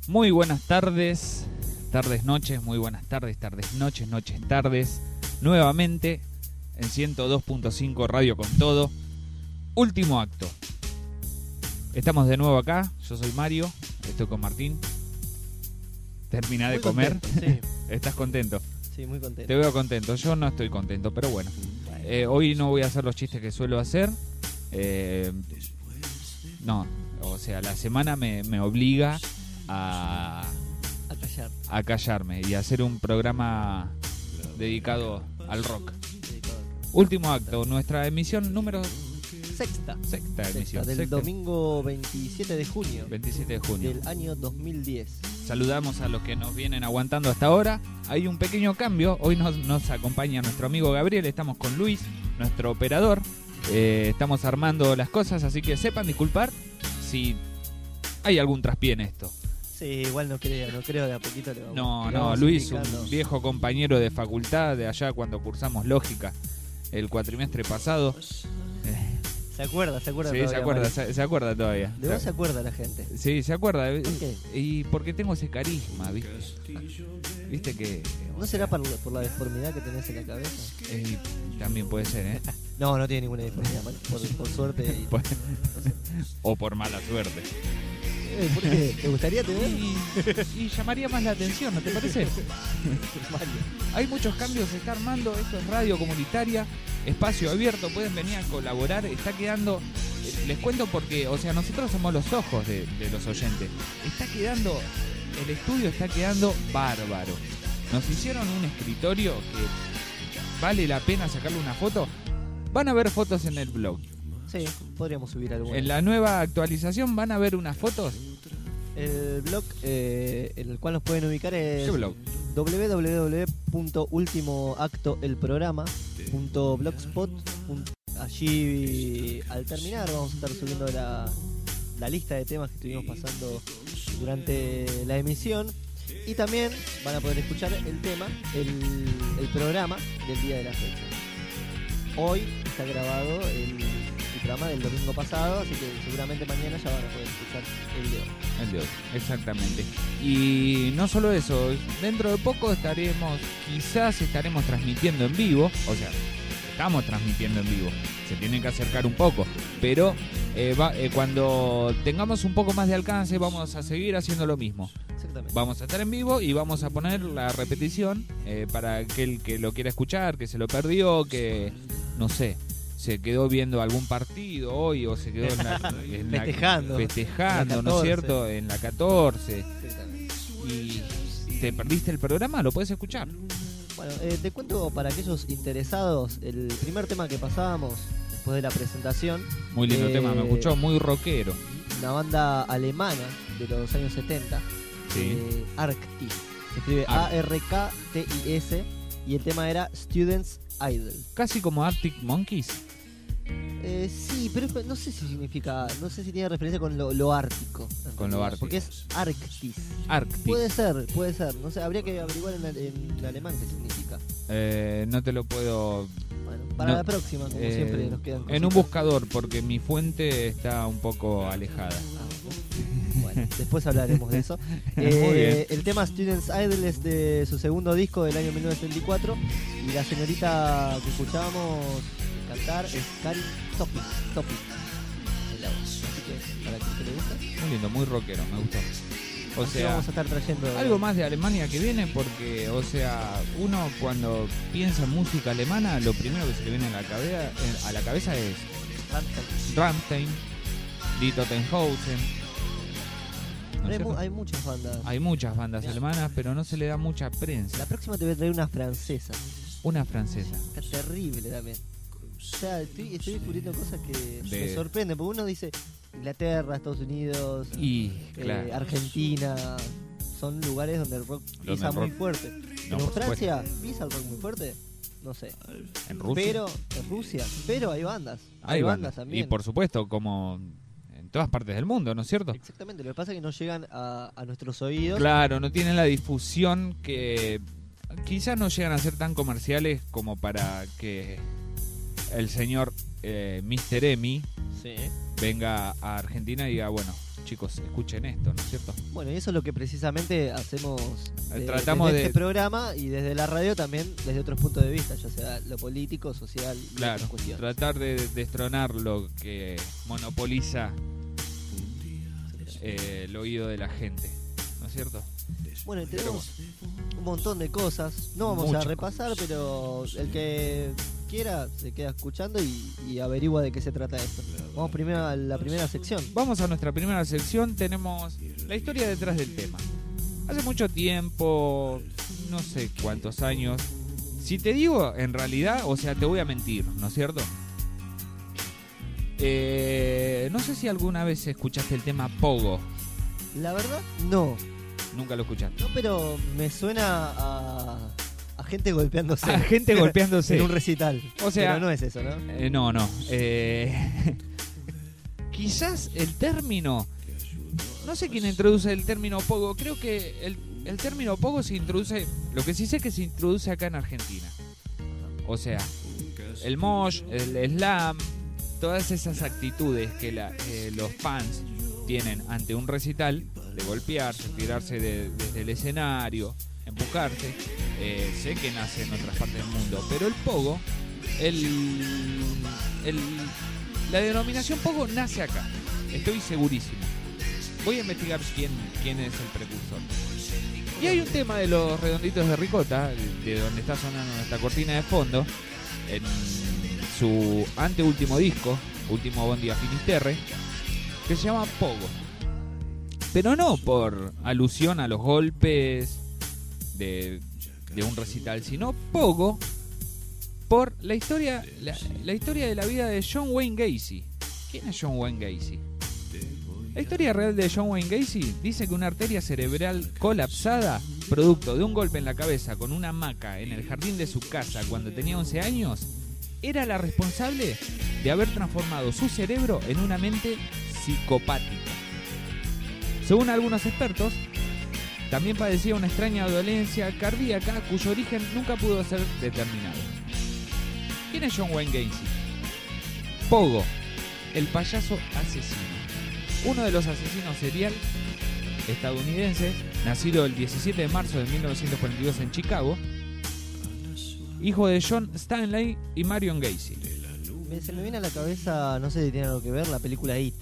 Muy buenas tardes, noches, muy buenas tardes, noches, tardes. Nuevamente en 102.5 Radio con Todo. Último acto. Estamos de nuevo acá, yo soy Mario, estoy con Martín. Terminá de comer. Contento, sí. ¿Estás contento? Sí, muy contento. Te veo contento, yo no estoy contento, pero bueno. Hoy no voy a hacer los chistes que suelo hacer. No, o sea, la semana me obliga a callarme y a hacer un programa dedicado al rock. Último acto, nuestra emisión número... Sexta emisión. Del domingo 27 de junio. 27 de junio. Del año 2010. Saludamos a los que nos vienen aguantando hasta ahora. Hay un pequeño cambio. Hoy nos acompaña nuestro amigo Gabriel. Estamos con Luis, nuestro operador. Estamos armando las cosas, así que sepan disculpar si hay algún traspié en esto. Sí, igual no creo de a poquito le vamos. No, Luis, un viejo compañero de facultad de allá cuando cursamos lógica el cuatrimestre pasado. ¿Se acuerda? Sí, todavía, se acuerda todavía. De vos se acuerda la gente. Sí, se acuerda. ¿Por qué? Y porque tengo ese carisma, ¿viste? ¿Viste que...? ¿No será por la deformidad que tenés en la cabeza? También puede ser, ¿eh? No tiene ninguna deformidad, por suerte. O por mala suerte. ¿Por qué? ¿Te gustaría tener? Y llamaría más la atención, ¿no te parece? Hay muchos cambios, se está armando. Esto es radio comunitaria, espacio abierto, pueden venir a colaborar. Está quedando, les cuento porque, o sea, nosotros somos los ojos de los oyentes. El estudio está quedando bárbaro. Nos hicieron un escritorio que vale la pena sacarle una foto. Van a ver fotos en el blog. Sí, podríamos subir alguna. En la nueva actualización van a ver unas fotos. El blog en el cual nos pueden ubicar es www.ultimoactoelprograma.blogspot.com. Allí al terminar vamos a estar subiendo la lista de temas que estuvimos pasando durante la emisión. Y también van a poder escuchar el programa del día de la fecha. Hoy está grabado el programa del domingo pasado, así que seguramente mañana ya van a poder escuchar el de hoy. El de hoy, exactamente. Y no solo eso, dentro de poco quizás estaremos transmitiendo en vivo, o sea, estamos transmitiendo en vivo, se tienen que acercar un poco, pero cuando tengamos un poco más de alcance vamos a seguir haciendo lo mismo. Exactamente. Vamos a estar en vivo y vamos a poner la repetición para aquel que lo quiera escuchar, que se lo perdió, que no sé, se quedó viendo algún partido hoy o se quedó festejando, ¿no es cierto? En la 14. Y te perdiste el programa, lo puedes escuchar. Bueno, te cuento para aquellos interesados, el primer tema que pasábamos después de la presentación. Muy lindo tema, me escuchó, muy rockero. Una banda alemana de los años 70, sí. Arktis. Se escribe A-R-K-T-I-S y el tema era Students Idol. Casi como Arctic Monkeys. Sí, pero no sé si tiene referencia con lo ártico. Con lo ártico. Porque es Arktis. Arktis. Puede ser. No sé, habría que averiguar en alemán qué significa. No te lo puedo... Bueno, para la próxima, como siempre, nos quedan cositas. En un buscador, porque mi fuente está un poco alejada. Bueno, después hablaremos de eso. El tema Students Idol es de su segundo disco del año 1974 y la señorita que escuchábamos cantar es Karin Topic. Así que para que le guste. Muy lindo, muy rockero, me gustó. O así sea, vamos a estar trayendo algo más de Alemania que viene porque, o sea, uno cuando piensa en música alemana, lo primero que se le viene a la cabeza es Rammstein, Die Totenhausen. Hay muchas bandas. Hay muchas bandas alemanas, pero no se le da mucha prensa. La próxima te voy a traer una francesa. Una francesa. Está terrible también. O sea, estoy descubriendo cosas que me sorprenden. Porque uno dice Inglaterra, Estados Unidos, claro, Argentina. Son lugares donde el rock pisa muy fuerte. Pero en Francia pisa el rock muy fuerte. No sé. ¿En Rusia? Pero hay bandas. Hay bandas también. Y por supuesto, como en todas partes del mundo, ¿no es cierto? Exactamente. Lo que pasa es que no llegan a nuestros oídos. Claro, no tienen la difusión que... Quizás no llegan a ser tan comerciales como para que el señor Mr. Emi venga a Argentina y diga, bueno, chicos escuchen esto, ¿no es cierto? Bueno, y eso es lo que precisamente hacemos Tratamos desde de... este programa y desde la radio también, desde otros puntos de vista, ya sea lo político, social y Claro, otras cuestiones. tratar de destronar lo que monopoliza el oído de la gente, ¿no es cierto? Bueno, y tenemos un montón de cosas. No vamos Muchas a repasar, pero el que quiera se queda escuchando y averigua de qué se trata esto. Vamos primero a la primera sección. Vamos a nuestra primera sección, tenemos la historia detrás del tema. Hace mucho tiempo, no sé cuántos años, si te digo en realidad, o sea, te voy a mentir, ¿no es cierto? No sé si alguna vez escuchaste el tema Pogo. La verdad, no. Nunca lo escuchaste. No, pero me suena a gente golpeándose. A gente golpeándose. En un recital. O sea, pero no es eso, ¿no? No. Quizás el término... No sé quién introduce el término Pogo. Creo que el término Pogo se introduce... Lo que sí sé es que se introduce acá en Argentina. O sea, el mosh, el slam, todas esas actitudes que los fans tienen ante un recital, de golpearse, tirarse desde el escenario, empujarse, sé que nace en otras partes del mundo, pero el Pogo, la denominación Pogo nace acá, estoy segurísimo. Voy a investigar quién es el precursor. Y hay un tema de los Redonditos de Ricota, de donde está sonando nuestra cortina de fondo, en su anteúltimo disco, Último Bondi a Finisterre, que se llama Pogo. Pero no por alusión a los golpes de un recital, sino Pogo por la historia de la vida de John Wayne Gacy. ¿Quién es John Wayne Gacy? La historia real de John Wayne Gacy dice que una arteria cerebral colapsada, producto de un golpe en la cabeza con una hamaca en el jardín de su casa cuando tenía 11 años, era la responsable de haber transformado su cerebro en una mente psicopática. Según algunos expertos, también padecía una extraña dolencia cardíaca cuyo origen nunca pudo ser determinado. ¿Quién es John Wayne Gacy? Pogo, el payaso asesino. Uno de los asesinos serial estadounidenses, nacido el 17 de marzo de 1942 en Chicago, hijo de John Stanley y Marion Gacy. Se me viene a la cabeza, no sé si tiene algo que ver, la película It.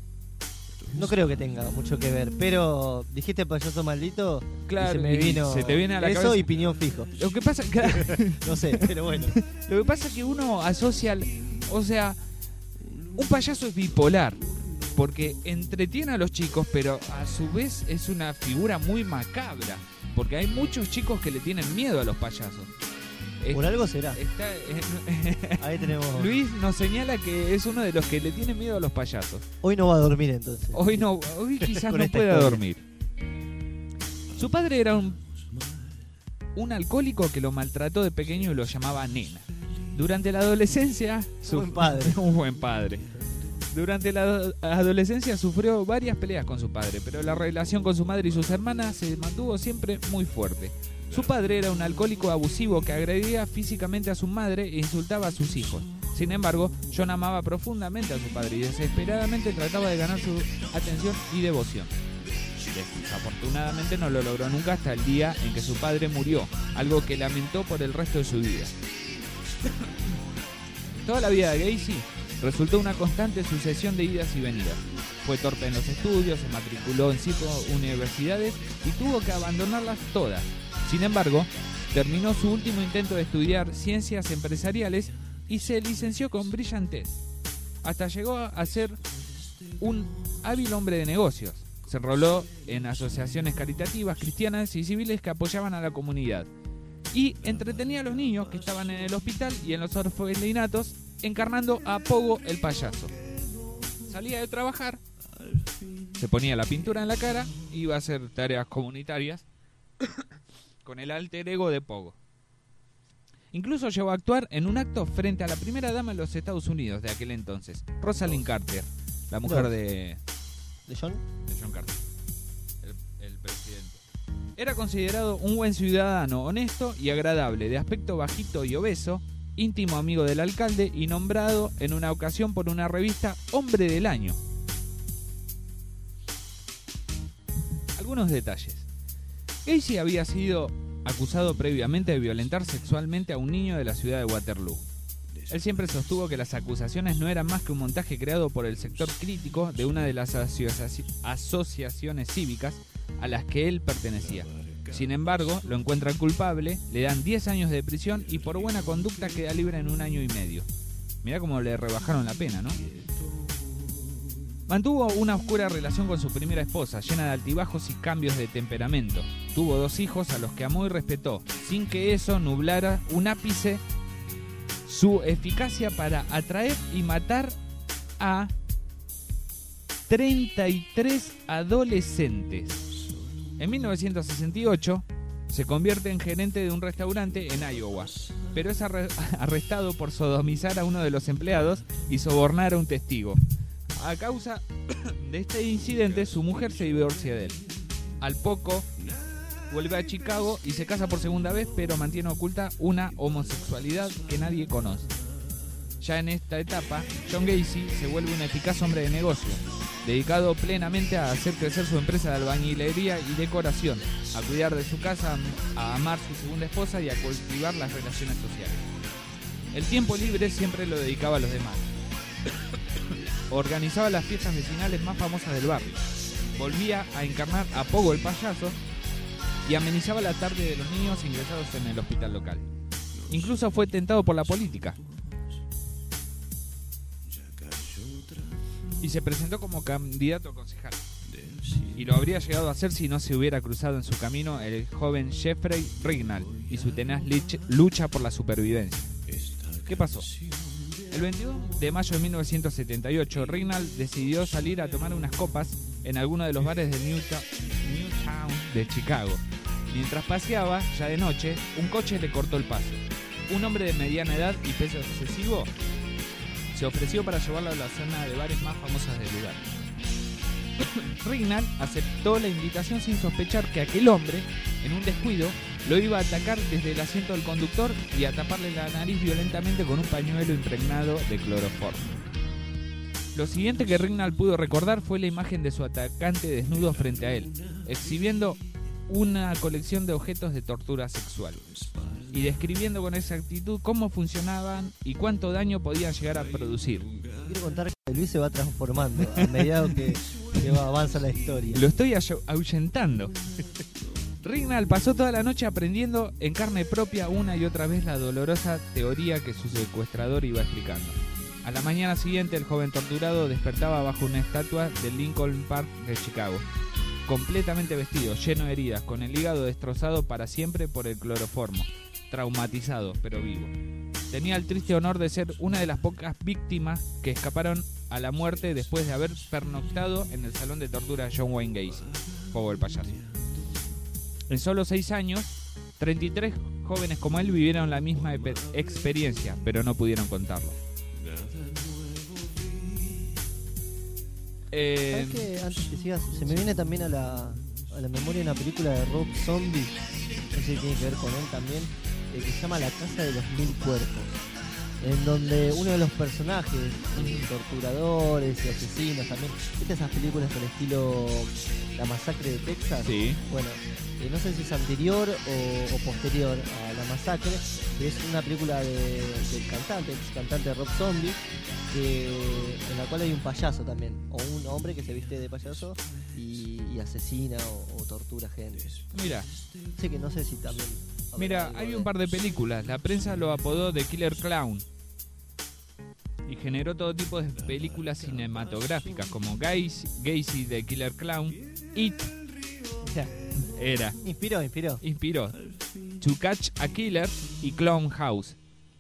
No creo que tenga mucho que ver, pero dijiste payaso maldito, claro, y se me vino se te viene a la eso cabeza. Y piñón fijo. Lo que pasa, claro, no sé, pero bueno. Lo que pasa es que uno asocia, o sea, un payaso es bipolar, porque entretiene a los chicos, pero a su vez es una figura muy macabra, porque hay muchos chicos que le tienen miedo a los payasos. Por algo será. Ahí tenemos. Luis nos señala que es uno de los que le tiene miedo a los payasos. Hoy no va a dormir entonces. Hoy quizás no pueda dormir. Su padre era un alcohólico que lo maltrató de pequeño y lo llamaba nena. Durante la adolescencia... Buen padre. Un buen padre. Durante la adolescencia sufrió varias peleas con su padre, pero la relación con su madre y sus hermanas se mantuvo siempre muy fuerte. Su padre era un alcohólico abusivo que agredía físicamente a su madre e insultaba a sus hijos. Sin embargo, John amaba profundamente a su padre y desesperadamente trataba de ganar su atención y devoción. Desafortunadamente no lo logró nunca hasta el día en que su padre murió, algo que lamentó por el resto de su vida. Toda la vida de Gacy resultó una constante sucesión de idas y venidas. Fue torpe en los estudios, se matriculó en 5 universidades y tuvo que abandonarlas todas. Sin embargo, terminó su último intento de estudiar ciencias empresariales y se licenció con brillantez. Hasta llegó a ser un hábil hombre de negocios. Se enroló en asociaciones caritativas, cristianas y civiles que apoyaban a la comunidad. Y entretenía a los niños que estaban en el hospital y en los orfelinatos, encarnando a Pogo el payaso. Salía de trabajar, se ponía la pintura en la cara, iba a hacer tareas comunitarias con el alter ego de Pogo. Incluso llegó a actuar en un acto frente a la primera dama de los Estados Unidos de aquel entonces, Rosalind Carter, la mujer de John Carter, el presidente. Era considerado un buen ciudadano, honesto y agradable, de aspecto bajito y obeso, íntimo amigo del alcalde y nombrado en una ocasión por una revista Hombre del Año. Algunos detalles. Gacy había sido acusado previamente de violentar sexualmente a un niño de la ciudad de Waterloo. Él siempre sostuvo que las acusaciones no eran más que un montaje creado por el sector crítico de una de las asociaciones cívicas a las que él pertenecía. Sin embargo, lo encuentran culpable, le dan 10 años de prisión y por buena conducta queda libre en 1 año y medio. Mirá cómo le rebajaron la pena, ¿no? Mantuvo una oscura relación con su primera esposa, llena de altibajos y cambios de temperamento. Tuvo 2 hijos a los que amó y respetó, sin que eso nublara un ápice su eficacia para atraer y matar a 33 adolescentes. En 1968 se convierte en gerente de un restaurante en Iowa, pero es arrestado por sodomizar a uno de los empleados y sobornar a un testigo. A causa de este incidente, su mujer se divorcia de él. Al poco, vuelve a Chicago y se casa por segunda vez, pero mantiene oculta una homosexualidad que nadie conoce. Ya en esta etapa, John Gacy se vuelve un eficaz hombre de negocio, dedicado plenamente a hacer crecer su empresa de albañilería y decoración, a cuidar de su casa, a amar a su segunda esposa y a cultivar las relaciones sociales. El tiempo libre siempre lo dedicaba a los demás. Organizaba las fiestas vecinales más famosas del barrio. Volvía a encarnar a Pogo el payaso y amenizaba la tarde de los niños ingresados en el hospital local. Incluso fue tentado por la política y se presentó como candidato a concejal. Y lo habría llegado a hacer si no se hubiera cruzado en su camino el joven Jeffrey Rignall y su tenaz lucha por la supervivencia. ¿Qué pasó? El 22 de mayo de 1978, Rignall decidió salir a tomar unas copas en alguno de los bares de Newtown de Chicago. Mientras paseaba, ya de noche, un coche le cortó el paso. Un hombre de mediana edad y peso excesivo se ofreció para llevarlo a la zona de bares más famosas del lugar. Rignall aceptó la invitación sin sospechar que aquel hombre, en un descuido, lo iba a atacar desde el asiento del conductor y a taparle la nariz violentamente con un pañuelo impregnado de cloroformo. Lo siguiente que Rignall pudo recordar fue la imagen de su atacante desnudo frente a él, exhibiendo una colección de objetos de tortura sexual y describiendo con exactitud cómo funcionaban y cuánto daño podían llegar a producir. Quiero contar que Luis se va transformando a medida que avanza la historia. Lo estoy ahuyentando. Rignall pasó toda la noche aprendiendo en carne propia una y otra vez la dolorosa teoría que su secuestrador iba explicando. A la mañana siguiente, el joven torturado despertaba bajo una estatua del Lincoln Park de Chicago, completamente vestido, lleno de heridas, con el hígado destrozado para siempre por el cloroformo, traumatizado pero vivo. Tenía el triste honor de ser una de las pocas víctimas que escaparon a la muerte después de haber pernoctado en el salón de tortura de John Wayne Gacy, Pogo el payaso. En solo 6 años, 33 jóvenes como él vivieron la misma experiencia, pero no pudieron contarlo. ¿Sabes qué? Antes que sigas, se me viene también a la memoria una película de Rob Zombie, no sé si tiene que ver con él también, que se llama La Casa de los Mil Cuerpos, en donde uno de los personajes, torturadores y asesinos también, ¿viste esas películas del estilo La Masacre de Texas? Sí. Bueno, no sé si es anterior o posterior a La Masacre, pero es una película del cantante, ex cantante de Rob Zombie, en la cual hay un payaso también, o un hombre que se viste de payaso y asesina o tortura gente. Mira. Sí, que no sé si también... Mira, hay un par de películas. La prensa lo apodó de Killer Clown y generó todo tipo de películas cinematográficas como Gacy de Killer Clown, It, era. Inspiró. To Catch a Killer y Clown House.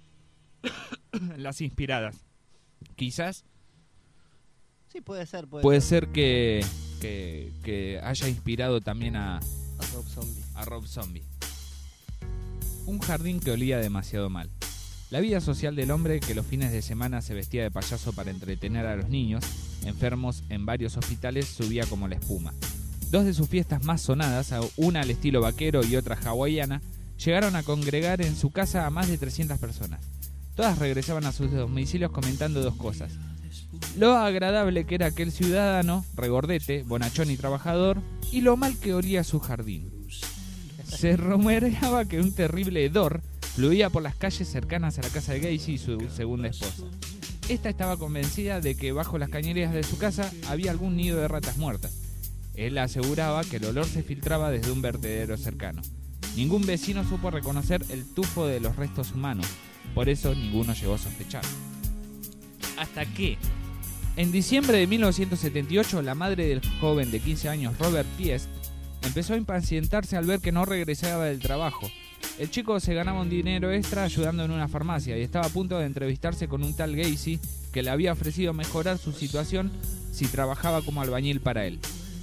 Las inspiradas. Quizás. Sí, puede ser. Puede ser que haya inspirado también a Rob Zombie. Un jardín que olía demasiado mal. La vida social del hombre que los fines de semana se vestía de payaso para entretener a los niños enfermos en varios hospitales subía como la espuma. 2 de sus fiestas más sonadas, una al estilo vaquero y otra hawaiana, llegaron a congregar en su casa a más de 300 personas. Todas regresaban a sus domicilios comentando 2 cosas. lo agradable que era aquel ciudadano, regordete, bonachón y trabajador, y lo mal que olía su jardín. Se rumoreaba que un terrible hedor fluía por las calles cercanas a la casa de Gacy y su segunda esposa. Esta estaba convencida de que bajo las cañerías de su casa había algún nido de ratas muertas. Él aseguraba que el olor se filtraba desde un vertedero cercano. Ningún vecino supo reconocer el tufo de los restos humanos, por eso ninguno llegó a sospechar. Hasta que, en diciembre de 1978, la madre del joven de 15 años, Robert Piest, empezó a impacientarse al ver que no regresaba del trabajo. El chico se ganaba un dinero extra ayudando en una farmacia y estaba a punto de entrevistarse con un tal Gacy que le había ofrecido mejorar su situación si trabajaba como albañil para él.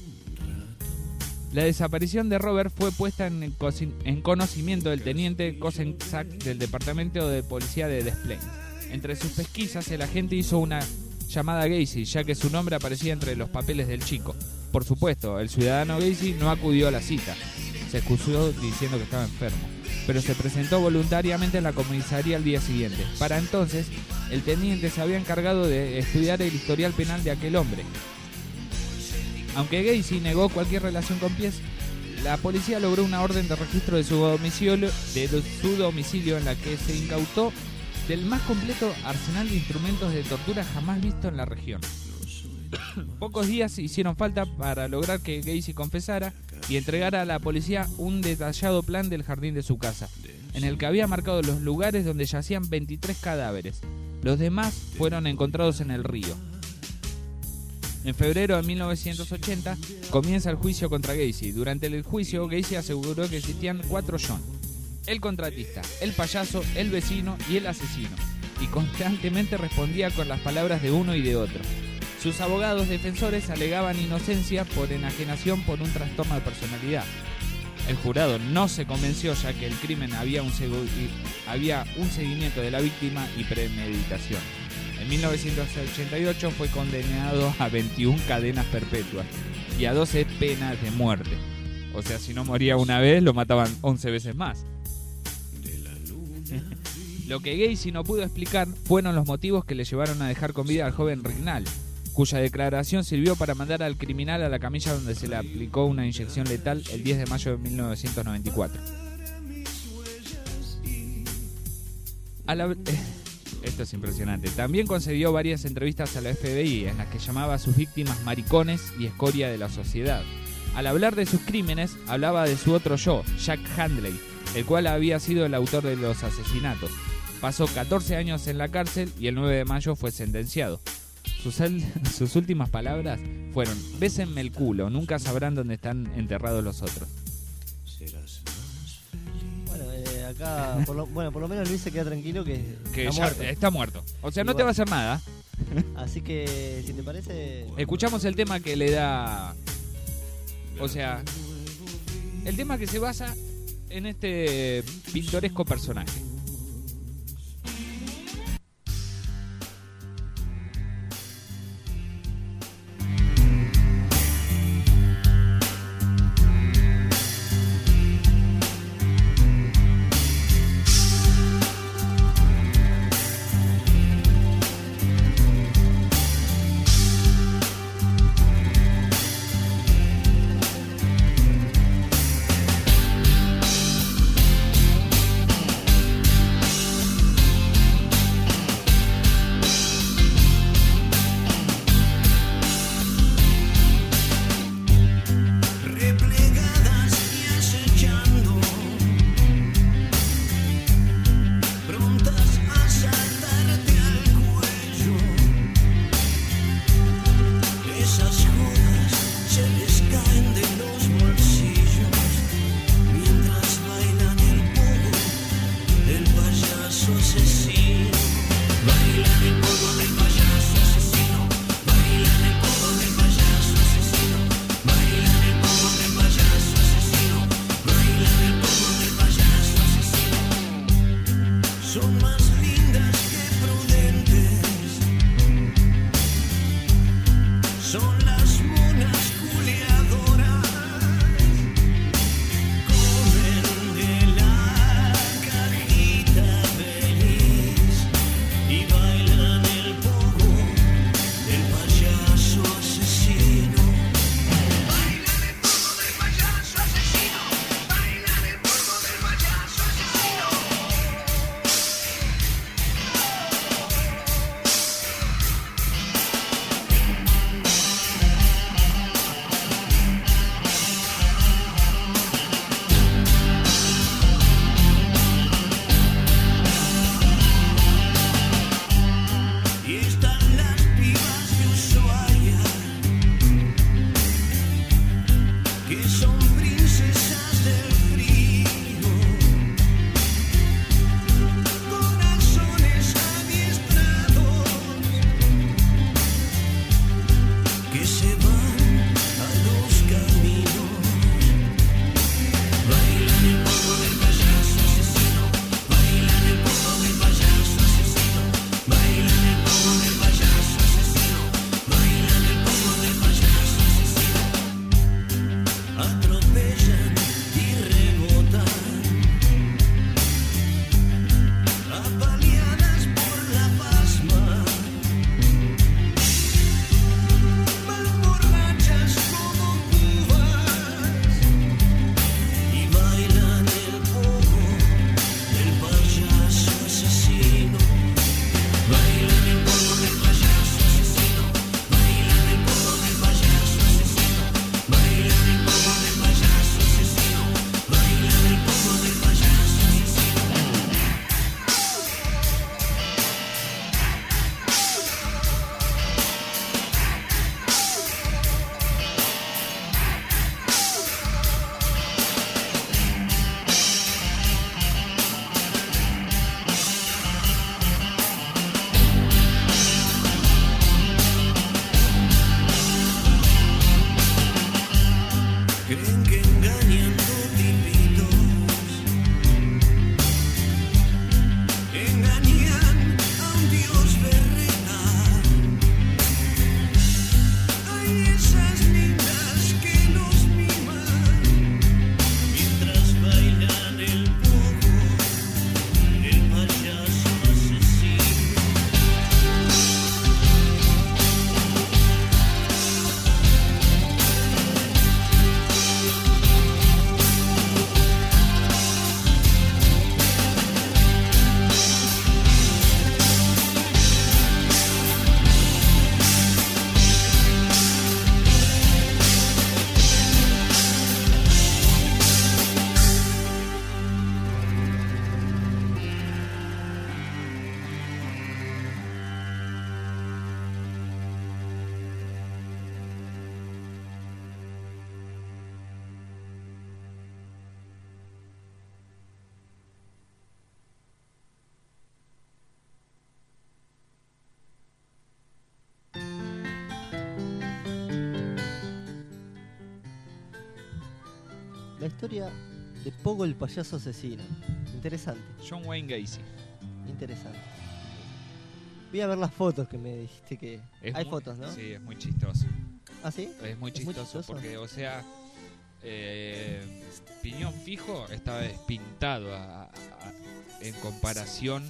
La desaparición de Robert fue puesta en conocimiento del teniente Kosenczak del departamento de policía de Des Plaines. Entre sus pesquisas, el agente hizo una llamada a Gacy, ya que su nombre aparecía entre los papeles del chico. Por supuesto, el ciudadano Gacy no acudió a la cita. Se excusó diciendo que estaba enfermo, pero se presentó voluntariamente en la comisaría al día siguiente. Para entonces, el teniente se había encargado de estudiar el historial penal de aquel hombre. Aunque Gacy negó cualquier relación con Piest, la policía logró una orden de registro de su domicilio en la que se incautó del más completo arsenal de instrumentos de tortura jamás visto en la región. Pocos días hicieron falta para lograr que Gacy confesara y entregara a la policía un detallado plan del jardín de su casa, en el que había marcado los lugares donde yacían 23 cadáveres. Los demás fueron encontrados en el río. En febrero de 1980 comienza el juicio contra Gacy. Durante el juicio, Gacy aseguró que existían 4 John: el contratista, el payaso, el vecino y el asesino, y constantemente respondía con las palabras de uno y de otro. Sus abogados defensores alegaban inocencia por enajenación por un trastorno de personalidad. El jurado no se convenció, ya que el crimen había un seguimiento de la víctima y premeditación. En 1988 fue condenado a 21 cadenas perpetuas y a 12 penas de muerte. O sea, si no moría una vez, lo mataban 11 veces más. Lo que Gacy no pudo explicar fueron los motivos que le llevaron a dejar con vida al joven Rignall, cuya declaración sirvió para mandar al criminal a la camilla donde se le aplicó una inyección letal el 10 de mayo de 1994. Esto es impresionante. También concedió varias entrevistas a la FBI en las que llamaba a sus víctimas maricones y escoria de la sociedad. Al hablar de sus crímenes, hablaba de su otro yo, Jack Handley, el cual había sido el autor de los asesinatos. Pasó 14 años en la cárcel y el 9 de mayo fue sentenciado. Sus últimas palabras fueron: bésenme el culo, nunca sabrán dónde están enterrados los otros. Bueno, acá, por lo menos Luis se queda tranquilo que Que está ya muerto. está muerto. O sea, no Igual. te va a hacer nada. Así que, si te parece... Escuchamos el tema que le da... O sea, el tema que se basa en este pintoresco personaje. atropellan y rebotan, apaleadas por la pasma, van borrachas como cubas y bailan el pogo del payaso asesino. Bailan el pogo del payaso asesino. Bailan el pogo del payaso asesino. Bailan el pogo del payaso asesino. Bailan el pogo del payaso asesino. Creen que engañando tipitos, engañan a un dios berreta. Hay esas niñas que los miman mientras bailan el pogo del payaso asesino. La historia de Pogo el payaso asesino. Interesante, John Wayne Gacy. interesante. Voy a ver las fotos que me dijiste que... Es Hay muy- fotos, ¿no? Sí, es muy chistoso. ¿Ah, sí? Es muy Es muy chistoso chistoso. porque, o sea, Piñón Fijo estaba despintado en comparación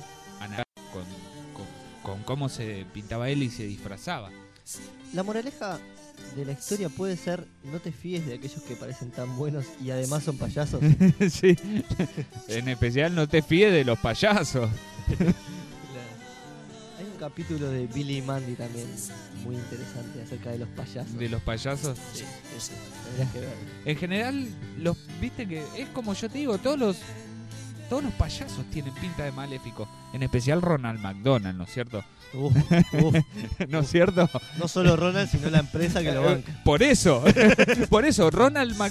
con cómo se pintaba él y se disfrazaba. La moraleja de la historia puede ser: no te fíes de aquellos que parecen tan buenos y además son payasos. Sí. En especial no te fíes de los payasos. Hay un capítulo de Billy y Mandy también muy interesante acerca de los payasos. De los payasos. Sí, sí, tendrías que ver. En general, viste que es como yo te digo, todos los payasos tienen pinta de maléficos. En especial Ronald McDonald, ¿no es cierto? Uf, ¿No es cierto? no solo Ronald, sino la empresa que lo banca. Por eso, Ronald McDonald